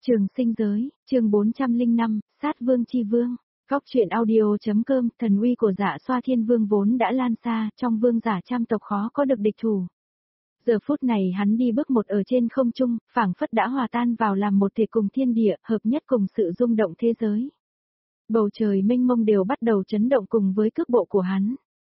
Trường sinh giới, chương 405, sát vương chi vương. Góc truyện audio.com, thần uy của Dạ Xoa Thiên Vương vốn đã lan xa, trong vương giả trăm tộc khó có được địch thủ. Giờ phút này hắn đi bước một ở trên không trung, phảng phất đã hòa tan vào làm một thể cùng thiên địa, hợp nhất cùng sự rung động thế giới. Bầu trời mênh mông đều bắt đầu chấn động cùng với cước bộ của hắn.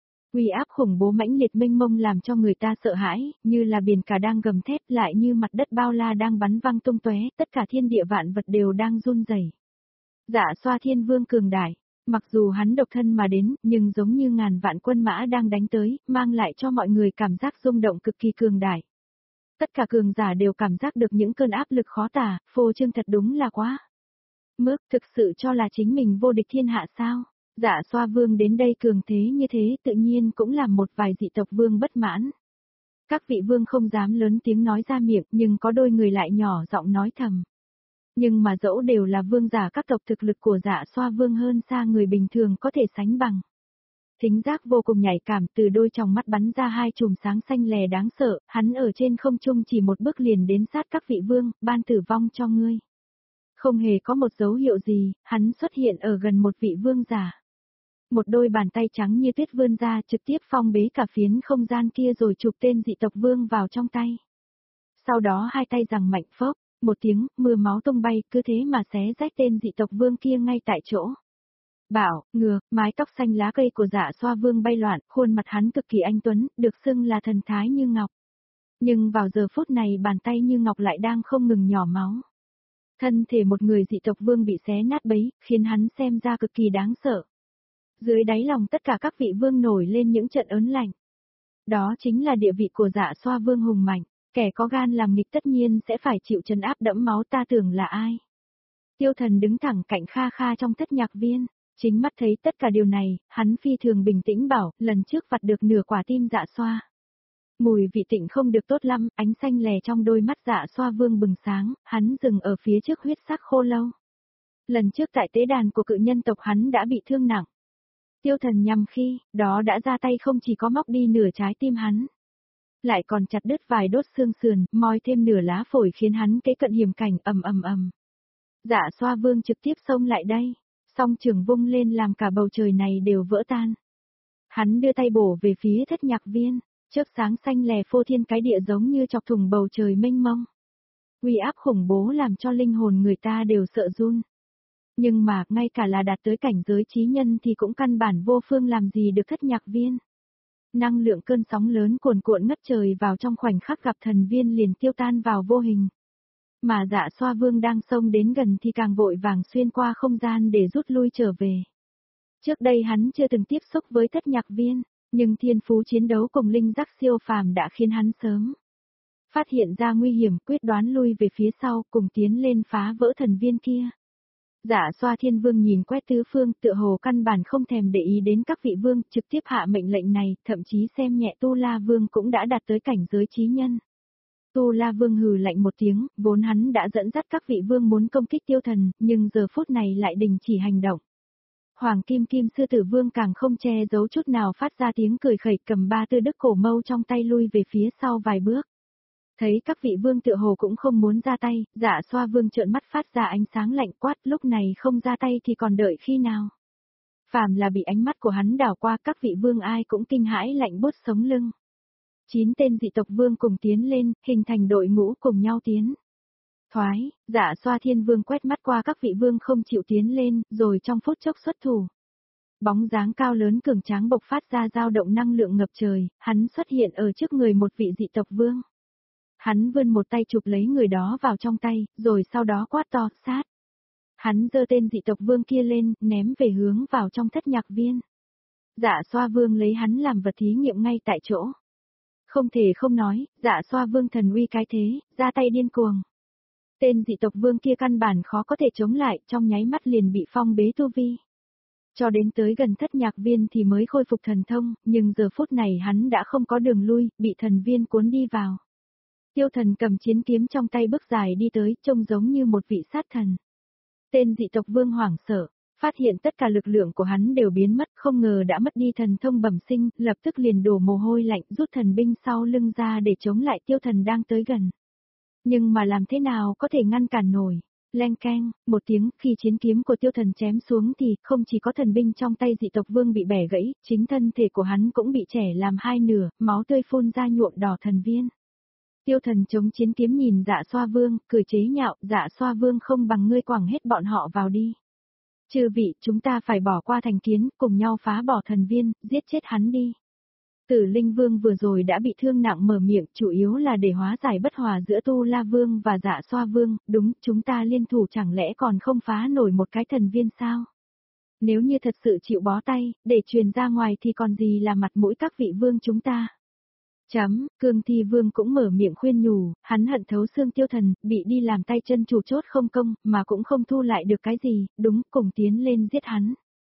Uy áp khủng bố mãnh liệt mênh mông làm cho người ta sợ hãi, như là biển cả đang gầm thét, lại như mặt đất bao la đang bắn văng tung tóe, tất cả thiên địa vạn vật đều đang run rẩy. Dạ Xoa Thiên Vương cường đại, mặc dù hắn độc thân mà đến, nhưng giống như ngàn vạn quân mã đang đánh tới, mang lại cho mọi người cảm giác rung động cực kỳ cường đại. Tất cả cường giả đều cảm giác được những cơn áp lực khó tả, phô trương thật đúng là quá mức, thực sự cho là chính mình vô địch thiên hạ sao? Dạ Xoa Vương đến đây cường thế như thế tự nhiên cũng làm một vài dị tộc vương bất mãn. Các vị vương không dám lớn tiếng nói ra miệng, nhưng có đôi người lại nhỏ giọng nói thầm. Nhưng mà dẫu đều là vương giả, các tộc thực lực của Dạ Xoa Vương hơn xa người bình thường có thể sánh bằng. Thính giác vô cùng nhạy cảm, từ đôi tròng mắt bắn ra hai chùm sáng xanh lè đáng sợ, hắn ở trên không trung chỉ một bước liền đến sát các vị vương, ban tử vong cho ngươi. Không hề có một dấu hiệu gì, hắn xuất hiện ở gần một vị vương giả. Một đôi bàn tay trắng như tuyết vươn ra trực tiếp phong bế cả phiến không gian kia rồi chụp tên dị tộc vương vào trong tay. Sau đó hai tay giằng mạnh phốc, một tiếng, mưa máu tung bay, cứ thế mà xé rách tên dị tộc vương kia ngay tại chỗ. Bảo, ngược, mái tóc xanh lá cây của Dạ Xoa Vương bay loạn, khuôn mặt hắn cực kỳ anh tuấn, được xưng là thần thái như ngọc. Nhưng vào giờ phút này bàn tay như ngọc lại đang không ngừng nhỏ máu. Thân thể một người dị tộc vương bị xé nát bấy, khiến hắn xem ra cực kỳ đáng sợ. Dưới đáy lòng tất cả các vị vương nổi lên những trận ớn lạnh. Đó chính là địa vị của Dạ Xoa Vương hùng mạnh, kẻ có gan làm nghịch tất nhiên sẽ phải chịu trấn áp đẫm máu, ta tưởng là ai. Tiêu Thần đứng thẳng cạnh Kha Kha trong thất nhạc viên, chính mắt thấy tất cả điều này, hắn phi thường bình tĩnh bảo, lần trước vặt được nửa quả tim Dạ Xoa. Mùi vị tịnh không được tốt lắm, ánh xanh lè trong đôi mắt Dạ Xoa Vương bừng sáng, hắn dừng ở phía trước huyết sắc khô lâu. Lần trước tại tế đàn của cự nhân tộc hắn đã bị thương nặng. Tiêu Thần nhằm khi, đó đã ra tay không chỉ có móc đi nửa trái tim hắn. Lại còn chặt đứt vài đốt xương sườn, moi thêm nửa lá phổi khiến hắn kế cận hiểm cảnh ầm ầm ầm. Dạ Xoa Vương trực tiếp xông lại đây, song trường vung lên làm cả bầu trời này đều vỡ tan. Hắn đưa tay bổ về phía thất nhạc viên, chớp sáng xanh lè phô thiên cái địa giống như chọc thủng bầu trời mênh mông. Uy áp khủng bố làm cho linh hồn người ta đều sợ run. Nhưng mà, ngay cả là đạt tới cảnh giới chí nhân thì cũng căn bản vô phương làm gì được thất nhạc viên. Năng lượng cơn sóng lớn cuồn cuộn ngất trời vào trong khoảnh khắc gặp thần viên liền tiêu tan vào vô hình. Mà Dạ Xoa Vương đang xông đến gần thì càng vội vàng xuyên qua không gian để rút lui trở về. Trước đây hắn chưa từng tiếp xúc với thất nhạc viên, nhưng thiên phú chiến đấu cùng linh giác siêu phàm đã khiến hắn sớm phát hiện ra nguy hiểm, quyết đoán lui về phía sau cùng tiến lên phá vỡ thần viên kia. Dạ Xoa Thiên Vương nhìn quét tứ phương, tựa hồ căn bản không thèm để ý đến các vị vương, trực tiếp hạ mệnh lệnh này, thậm chí xem nhẹ Tu La Vương cũng đã đạt tới cảnh giới chí nhân. Tu La Vương hừ lạnh một tiếng, vốn hắn đã dẫn dắt các vị vương muốn công kích Tiêu Thần, nhưng giờ phút này lại đình chỉ hành động. Hoàng Kim Kim Sư Tử Vương càng không che giấu chút nào phát ra tiếng cười khẩy, cầm ba tư đức cổ mâu trong tay lui về phía sau vài bước. Thấy các vị vương tựa hồ cũng không muốn ra tay, Dạ Xoa Vương trợn mắt phát ra ánh sáng lạnh quát, lúc này không ra tay thì còn đợi khi nào. Phàm là bị ánh mắt của hắn đảo qua, các vị vương ai cũng kinh hãi lạnh buốt sống lưng. 9 tên dị tộc vương cùng tiến lên, hình thành đội ngũ cùng nhau tiến. Thoái, Dạ Xoa Thiên Vương quét mắt qua các vị vương không chịu tiến lên, rồi trong phút chốc xuất thủ. Bóng dáng cao lớn cường tráng bộc phát ra dao động năng lượng ngập trời, hắn xuất hiện ở trước người một vị dị tộc vương. Hắn vươn một tay chụp lấy người đó vào trong tay, rồi sau đó quát to, sát. Hắn giơ tên dị tộc vương kia lên, ném về hướng vào trong thất nhạc viên. Dạ Xoa Vương lấy hắn làm vật thí nghiệm ngay tại chỗ. Không thể không nói, Dạ Xoa Vương thần uy cái thế, ra tay điên cuồng. Tên dị tộc vương kia căn bản khó có thể chống lại, trong nháy mắt liền bị phong bế tu vi. Cho đến tới gần thất nhạc viên thì mới khôi phục thần thông, nhưng giờ phút này hắn đã không có đường lui, bị thần viên cuốn đi vào. Tiêu Thần cầm chiến kiếm trong tay bước dài đi tới, trông giống như một vị sát thần. Tên dị tộc vương hoảng sợ, phát hiện tất cả lực lượng của hắn đều biến mất, không ngờ đã mất đi thần thông bẩm sinh, lập tức liền đổ mồ hôi lạnh rút thần binh sau lưng ra để chống lại Tiêu Thần đang tới gần. Nhưng mà làm thế nào có thể ngăn cản nổi, Leng keng, một tiếng, khi chiến kiếm của tiêu thần chém xuống thì không chỉ có thần binh trong tay dị tộc vương bị bẻ gãy, chính thân thể của hắn cũng bị chẻ làm hai nửa, máu tươi phun ra nhuộm đỏ thần viên. Tiêu thần chống chiến kiếm nhìn Dạ Xoa Vương, cười chế nhạo, Dạ Xoa Vương không bằng ngươi, quẳng hết bọn họ vào đi. Chư vị, chúng ta phải bỏ qua thành kiến, cùng nhau phá bỏ thần viên, giết chết hắn đi. Tử Linh Vương vừa rồi đã bị thương nặng mở miệng, chủ yếu là để hóa giải bất hòa giữa Tu La Vương và Dạ Xoa Vương, đúng, chúng ta liên thủ chẳng lẽ còn không phá nổi một cái thần viên sao? Nếu như thật sự chịu bó tay, để truyền ra ngoài thì còn gì là mặt mũi các vị vương chúng ta? Cương Thi Vương cũng mở miệng khuyên nhủ, hắn hận thấu xương tiêu thần, bị đi làm tay chân chủ chốt không công, mà cũng không thu lại được cái gì, đúng, cùng tiến lên giết hắn.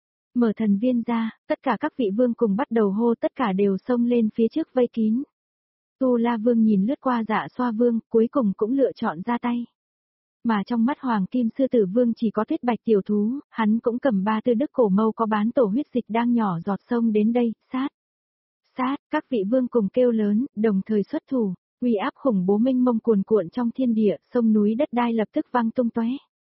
Mở thần viên ra, tất cả các vị vương cùng bắt đầu hô, tất cả đều xông lên phía trước vây kín. Tu La Vương nhìn lướt qua Dạ Xoa Vương, cuối cùng cũng lựa chọn ra tay. Mà trong mắt Hoàng Kim Sư Tử Vương chỉ có Tuyết Bạch tiểu thú, hắn cũng cầm 3 tư đức cổ mâu có bán tổ huyết dịch đang nhỏ giọt sông đến đây, sát. Sát, các vị vương cùng kêu lớn, đồng thời xuất thủ, uy áp khủng bố mênh mông cuồn cuộn trong thiên địa, sông núi đất đai lập tức vang tung tóe.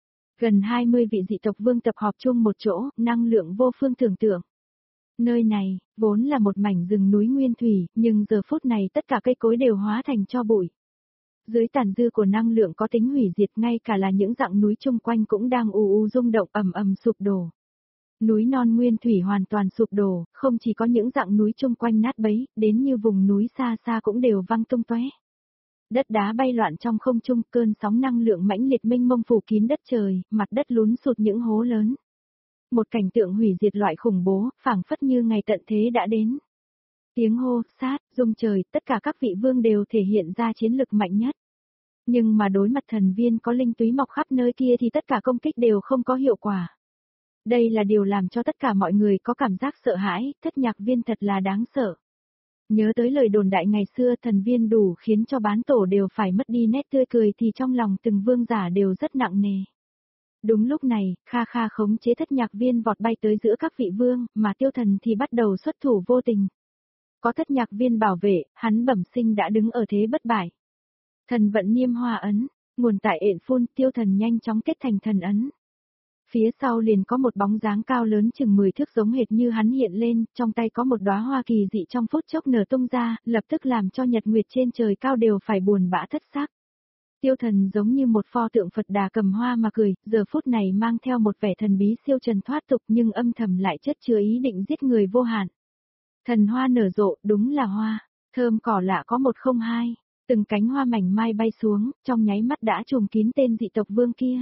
Gần 20 vị dị tộc vương tập họp chung một chỗ, năng lượng vô phương tưởng tượng. Nơi này, vốn là một mảnh rừng núi nguyên thủy, nhưng giờ phút này tất cả cây cối đều hóa thành tro bụi. Dưới tàn dư của năng lượng có tính hủy diệt, ngay cả là những dặng núi chung quanh cũng đang ù rung động ầm ầm sụp đổ. Núi non nguyên thủy hoàn toàn sụp đổ, không chỉ có những dặng núi chung quanh nát bấy, đến như vùng núi xa xa cũng đều văng tung tóe. Đất đá bay loạn trong không trung, cơn sóng năng lượng mãnh liệt mênh mông phủ kín đất trời, mặt đất lún sụt những hố lớn. Một cảnh tượng hủy diệt loại khủng bố, phảng phất như ngày tận thế đã đến. Tiếng hô, sát, rung trời, tất cả các vị vương đều thể hiện ra chiến lực mạnh nhất. Nhưng mà đối mặt thần viên có linh túy mọc khắp nơi kia thì tất cả công kích đều không có hiệu quả. Đây là điều làm cho tất cả mọi người có cảm giác sợ hãi, thất nhạc viên thật là đáng sợ. Nhớ tới lời đồn đại ngày xưa thần viên đủ khiến cho bán tổ đều phải mất đi nét tươi cười thì trong lòng từng vương giả đều rất nặng nề. Đúng lúc này, Kha Kha khống chế thất nhạc viên vọt bay tới giữa các vị vương, mà tiêu thần thì bắt đầu xuất thủ vô tình. Có thất nhạc viên bảo vệ, hắn bẩm sinh đã đứng ở thế bất bại. Thần vận niêm hoa ấn, nguồn tại ện phun, tiêu thần nhanh chóng kết thành thần ấn. Phía sau liền có một bóng dáng cao lớn chừng 10 thước giống hệt như hắn hiện lên, trong tay có một đóa hoa kỳ dị trong phút chốc nở tung ra, lập tức làm cho nhật nguyệt trên trời cao đều phải buồn bã thất sắc. Tiêu thần giống như một pho tượng Phật Đà cầm hoa mà cười, giờ phút này mang theo một vẻ thần bí siêu trần thoát tục nhưng âm thầm lại chất chứa ý định giết người vô hạn. Thần hoa nở rộ, đúng là hoa, thơm cỏ lạ có 102, từng cánh hoa mảnh mai bay xuống, trong nháy mắt đã trùm kín tên dị tộc vương kia.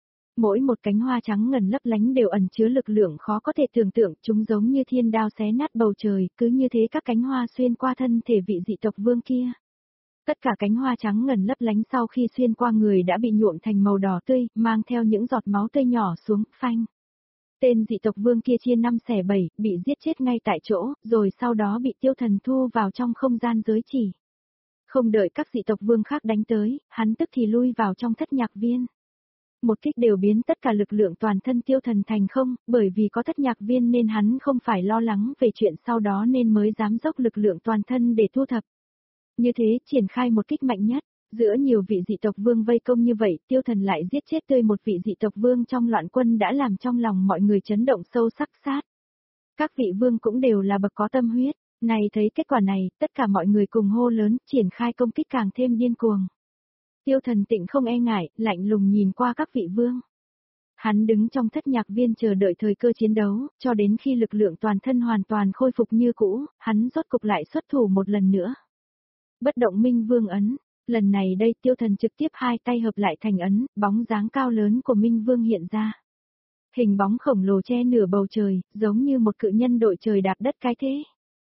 Mỗi một cánh hoa trắng ngần lấp lánh đều ẩn chứa lực lượng khó có thể tưởng tượng, chúng giống như thiên đao xé nát bầu trời, cứ như thế các cánh hoa xuyên qua thân thể vị dị tộc vương kia. Tất cả cánh hoa trắng ngần lấp lánh sau khi xuyên qua người đã bị nhuộm thành màu đỏ tươi, mang theo những giọt máu tươi nhỏ xuống, phanh. Tên dị tộc vương kia chia 5 xẻ 7, bị giết chết ngay tại chỗ, rồi sau đó bị tiêu thần thu vào trong không gian giới chỉ. Không đợi các dị tộc vương khác đánh tới, hắn tức thì lui vào trong thất nhạc viên. Một kích đều biến tất cả lực lượng toàn thân tiêu thần thành không, bởi vì có thất nhạc viên nên hắn không phải lo lắng về chuyện sau đó nên mới dám dốc lực lượng toàn thân để thu thập. Như thế, triển khai một kích mạnh nhất, giữa nhiều vị dị tộc vương vây công như vậy, tiêu thần lại giết chết tươi một vị dị tộc vương trong loạn quân đã làm trong lòng mọi người chấn động sâu sắc sát. Các vị vương cũng đều là bậc có tâm huyết, này thấy kết quả này, tất cả mọi người cùng hô lớn, triển khai công kích càng thêm điên cuồng. Tiêu thần tịnh không e ngại, lạnh lùng nhìn qua các vị vương. Hắn đứng trong thất nhạc viên chờ đợi thời cơ chiến đấu, cho đến khi lực lượng toàn thân hoàn toàn khôi phục như cũ, hắn rốt cục lại xuất thủ một lần nữa. Bất động minh vương ấn, lần này đây tiêu thần trực tiếp hai tay hợp lại thành ấn, bóng dáng cao lớn của minh vương hiện ra. Hình bóng khổng lồ che nửa bầu trời, giống như một cự nhân đội trời đạp đất cái thế.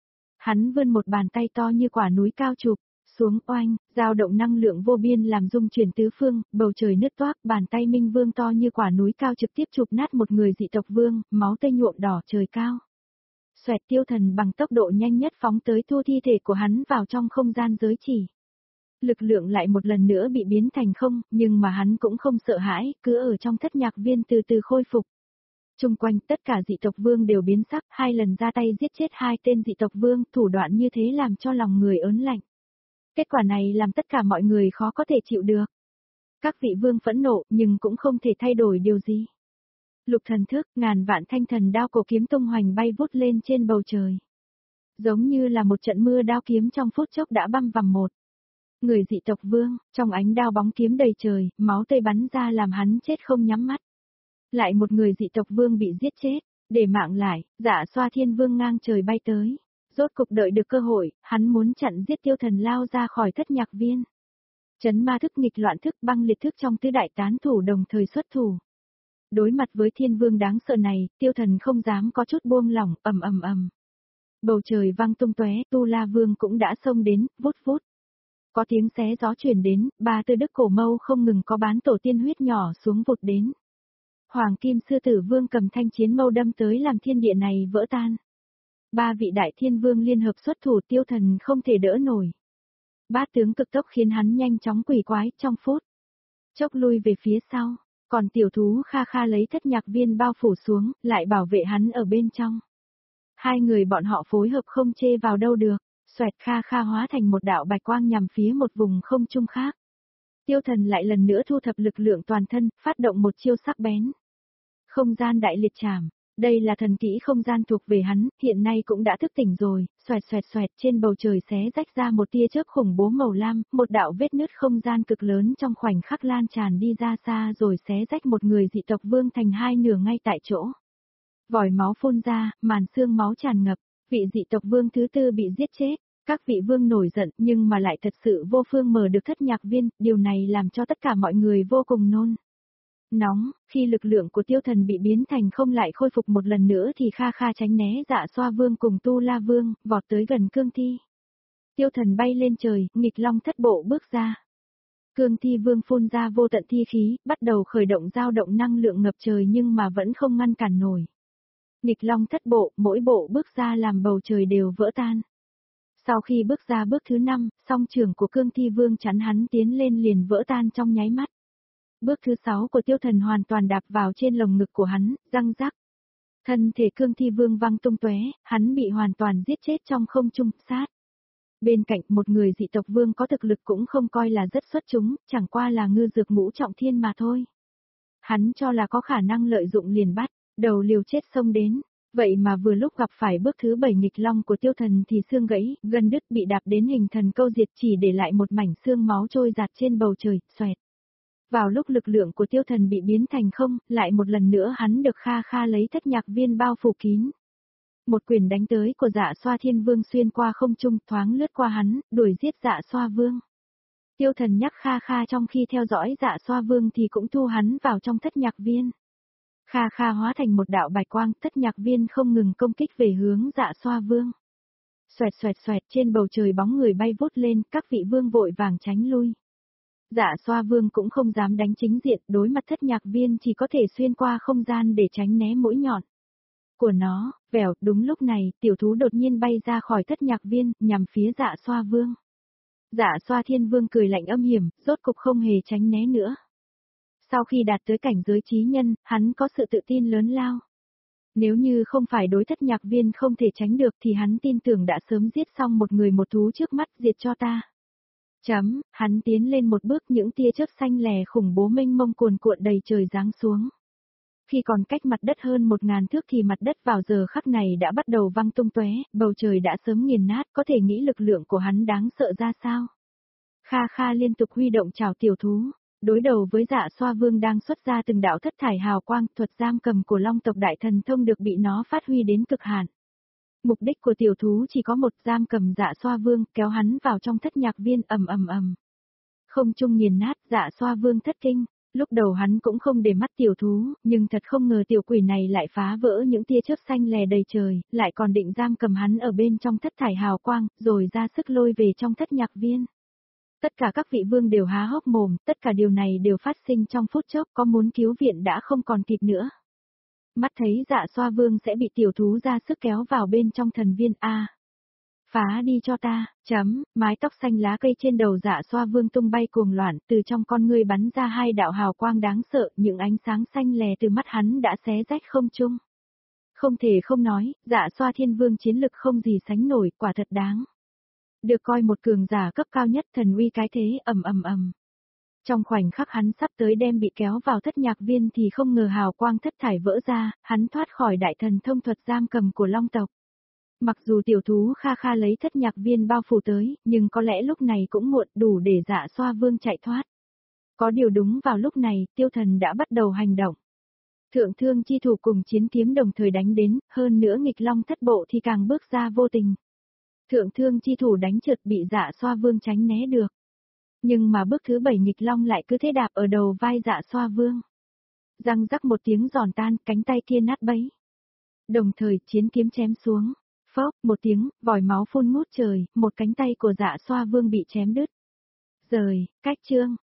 Hắn vươn một bàn tay to như quả núi cao chụp xuống oanh, dao động năng lượng vô biên làm rung chuyển tứ phương, bầu trời nứt toác, bàn tay minh vương to như quả núi cao trực tiếp chụp nát một người dị tộc vương, máu tươi nhuộm đỏ trời cao. Xoẹt tiêu thần bằng tốc độ nhanh nhất phóng tới thu thi thể của hắn vào trong không gian giới chỉ. Lực lượng lại một lần nữa bị biến thành không, nhưng mà hắn cũng không sợ hãi, cứ ở trong thất nhạc viên từ từ khôi phục. Trung quanh tất cả dị tộc vương đều biến sắc, 2 lần ra tay giết chết 2 tên dị tộc vương, thủ đoạn như thế làm cho lòng người ớn lạnh. Kết quả này làm tất cả mọi người khó có thể chịu được. Các vị vương phẫn nộ nhưng cũng không thể thay đổi điều gì. Lục thần thức, ngàn vạn thanh thần đao cổ kiếm tung hoành bay vút lên trên bầu trời. Giống như là một trận mưa đao kiếm trong phút chốc đã băm vằm một. Người dị tộc vương, trong ánh đao bóng kiếm đầy trời, máu tươi bắn ra làm hắn chết không nhắm mắt. Lại một người dị tộc vương bị giết chết, để mạng lại, Dạ Xoa Thiên Vương ngang trời bay tới. Rốt cục đợi được cơ hội, hắn muốn chặn giết Tiêu Thần lao ra khỏi thất nhạc viên. Chấn ma thức, nghịch loạn thức, băng liệt thức trong tứ đại tán thủ đồng thời xuất thủ. Đối mặt với Thiên Vương đáng sợ này, Tiêu Thần không dám có chút buông lỏng, ầm ầm ầm. Bầu trời vang tung tóe, Tu La Vương cũng đã xông đến, vút vút. Có tiếng xé gió truyền đến, ba tư đức cổ mâu không ngừng có bán tổ tiên huyết nhỏ xuống vụt đến. Hoàng Kim Sư Tử Vương cầm thanh chiến mâu đâm tới làm thiên địa này vỡ tan. Ba vị đại thiên vương liên hợp xuất thủ, Tiêu Thần không thể đỡ nổi. Bát tướng cực tốc khiến hắn nhanh chóng quỷ quái trong phút chốc lui về phía sau, còn tiểu thú Kha Kha lấy thất nhạc viên bao phủ xuống, lại bảo vệ hắn ở bên trong. Hai người bọn họ phối hợp không chê vào đâu được, xoẹt, Kha Kha hóa thành một đạo bạch quang nhằm phía một vùng không trung khác. Tiêu Thần lại lần nữa thu thập lực lượng toàn thân, phát động một chiêu sắc bén. Không gian đại liệt trảm, đây là thần kỹ không gian thuộc về hắn, hiện nay cũng đã thức tỉnh rồi, xoẹt xoẹt xoẹt, trên bầu trời xé rách ra một tia chớp khủng bố màu lam, một đạo vết nứt không gian cực lớn trong khoảnh khắc lan tràn đi ra xa rồi xé rách một người dị tộc vương thành hai nửa ngay tại chỗ. Vòi máu phun ra, màn xương máu tràn ngập, vị dị tộc vương thứ tư bị giết chết. Các vị vương nổi giận nhưng mà lại thật sự vô phương mở được thất nhạc viên, điều này làm cho tất cả mọi người vô cùng nôn nóng. Khi lực lượng của Tiêu Thần bị biến thành không lại khôi phục một lần nữa thì Kha Kha tránh né Dạ Xoa Vương cùng Tu La Vương, vọt tới gần cương thi. Tiêu Thần bay lên trời, nghịch long thất bộ bước ra. Cương thi vương phun ra vô tận thi khí, bắt đầu khởi động dao động năng lượng ngập trời nhưng mà vẫn không ngăn cản nổi. Nghịch long thất bộ, mỗi bộ bước ra làm bầu trời đều vỡ tan. Sau khi bước ra bước thứ 5, song trưởng của cương thi vương chắn hắn tiến lên liền vỡ tan trong nháy mắt. Bước thứ 6 của Tiêu Thần hoàn toàn đạp vào trên lồng ngực của hắn, răng rắc. Thân thể cương thi vương văng tung tóe, hắn bị hoàn toàn giết chết trong không trung, sát. Bên cạnh một người dị tộc vương có thực lực cũng không coi là rất xuất chúng, chẳng qua là ngư dược ngũ trọng thiên mà thôi. Hắn cho là có khả năng lợi dụng liền bắt, đầu liều chết xông đến. Vậy mà vừa lúc gặp phải bước thứ 7 nghịch long của Tiêu Thần thì xương gãy, gân đứt bị đạp đến hình thần câu diệt, chỉ để lại một mảnh xương máu trôi giạt trên bầu trời, xoẹt. Vào lúc lực lượng của Tiêu Thần bị biến thành không, lại một lần nữa hắn được Kha Kha lấy thất nhạc viên bao phủ kín. Một quyền đánh tới của Dạ Xoa Thiên Vương xuyên qua không trung, thoáng lướt qua hắn, đuổi giết Dạ Xoa Vương. Tiêu Thần nhắc Kha Kha trong khi theo dõi Dạ Xoa Vương thì cũng thu hắn vào trong thất nhạc viên. Kha Kha hóa thành một đạo bạch quang, thất nhạc viên không ngừng công kích về hướng Dạ Xoa Vương. Xoẹt xoẹt xoẹt, trên bầu trời bóng người bay vút lên, các vị vương vội vàng tránh lui. Dạ Xoa Vương cũng không dám đánh chính diện, đối mặt thất nhạc viên chỉ có thể xuyên qua không gian để tránh né mũi nhọn của nó. Vèo, đúng lúc này, tiểu thú đột nhiên bay ra khỏi thất nhạc viên, nhằm phía Dạ Xoa Vương. Dạ Xoa Thiên Vương cười lạnh âm hiểm, rốt cục không hề tránh né nữa. Sau khi đạt tới cảnh giới trí nhân, hắn có sự tự tin lớn lao. Nếu như không phải đối thất nhạc viên không thể tránh được thì hắn tin tưởng đã sớm giết xong một người một thú trước mắt, diệt cho ta. Hắn tiến lên một bước, những tia chớp xanh lè khủng bố mênh mông cuồn cuộn đầy trời giáng xuống. Khi còn cách mặt đất hơn 1000 thước thì mặt đất vào giờ khắc này đã bắt đầu văng tung tóe, bầu trời đã sớm nghiền nát, có thể nghĩ lực lượng của hắn đáng sợ ra sao. Kha Kha liên tục huy động chảo tiểu thú, đối đầu với Dạ Xoa Vương đang xuất ra từng đạo thất thải hào quang, thuật giam cầm của Long tộc đại thần thông được bị nó phát huy đến cực hạn. Mục đích của tiểu thú chỉ có một, giam cầm Dạ Xoa Vương, kéo hắn vào trong thất nhạc viên, ầm ầm ầm. Không trung nghiền nát, Dạ Xoa Vương thất kinh. Lúc đầu hắn cũng không để mắt tiểu thú, nhưng thật không ngờ tiểu quỷ này lại phá vỡ những tia chớp xanh lè đầy trời, lại còn định giam cầm hắn ở bên trong thất thải hào quang, rồi ra sức lôi về trong thất nhạc viên. Tất cả các vị vương đều há hốc mồm, tất cả điều này đều phát sinh trong phút chốc, có muốn cứu viện đã không còn kịp nữa. Mắt thấy Dạ Xoa Vương sẽ bị tiểu thú ra sức kéo vào bên trong thần viên A. Phá đi cho ta, mái tóc xanh lá cây trên đầu Dạ Xoa Vương tung bay cuồng loạn, từ trong con ngươi bắn ra hai đạo hào quang đáng sợ, những ánh sáng xanh lè từ mắt hắn đã xé rách không trung. Không thể không nói, Dạ Xoa Thiên Vương chiến lực không gì sánh nổi, quả thật đáng được coi một cường giả cấp cao nhất, thần uy cái thế, ầm ầm ầm. Trong khoảnh khắc hắn sắp tới đem bị kéo vào thất nhạc viên thì không ngờ hào quang thất thải vỡ ra, hắn thoát khỏi đại thần thông thuật giam cầm của Long tộc. Mặc dù tiểu thú Kha Kha lấy thất nhạc viên bao phủ tới, nhưng có lẽ lúc này cũng muộn đủ để Dạ Xoa Vương chạy thoát. Có điều đúng vào lúc này, tiêu thần đã bắt đầu hành động. Thượng thương chi thủ cùng chiến kiếm đồng thời đánh đến, hơn nữa nghịch long thất bộ thì càng bước ra vô tình. Thượng thương chi thủ đánh trượt bị Dạ Xoa Vương tránh né được. Nhưng mà bước thứ 7 nghịch long lại cứ thế đạp ở đầu vai Dạ Xoa Vương. Răng rắc một tiếng giòn tan, cánh tay kia nát bấy. Đồng thời chiến kiếm chém xuống. Phốc, một tiếng, vòi máu phun ngút trời, một cánh tay của Dạ Xoa Vương bị chém đứt. Rời, cách chương.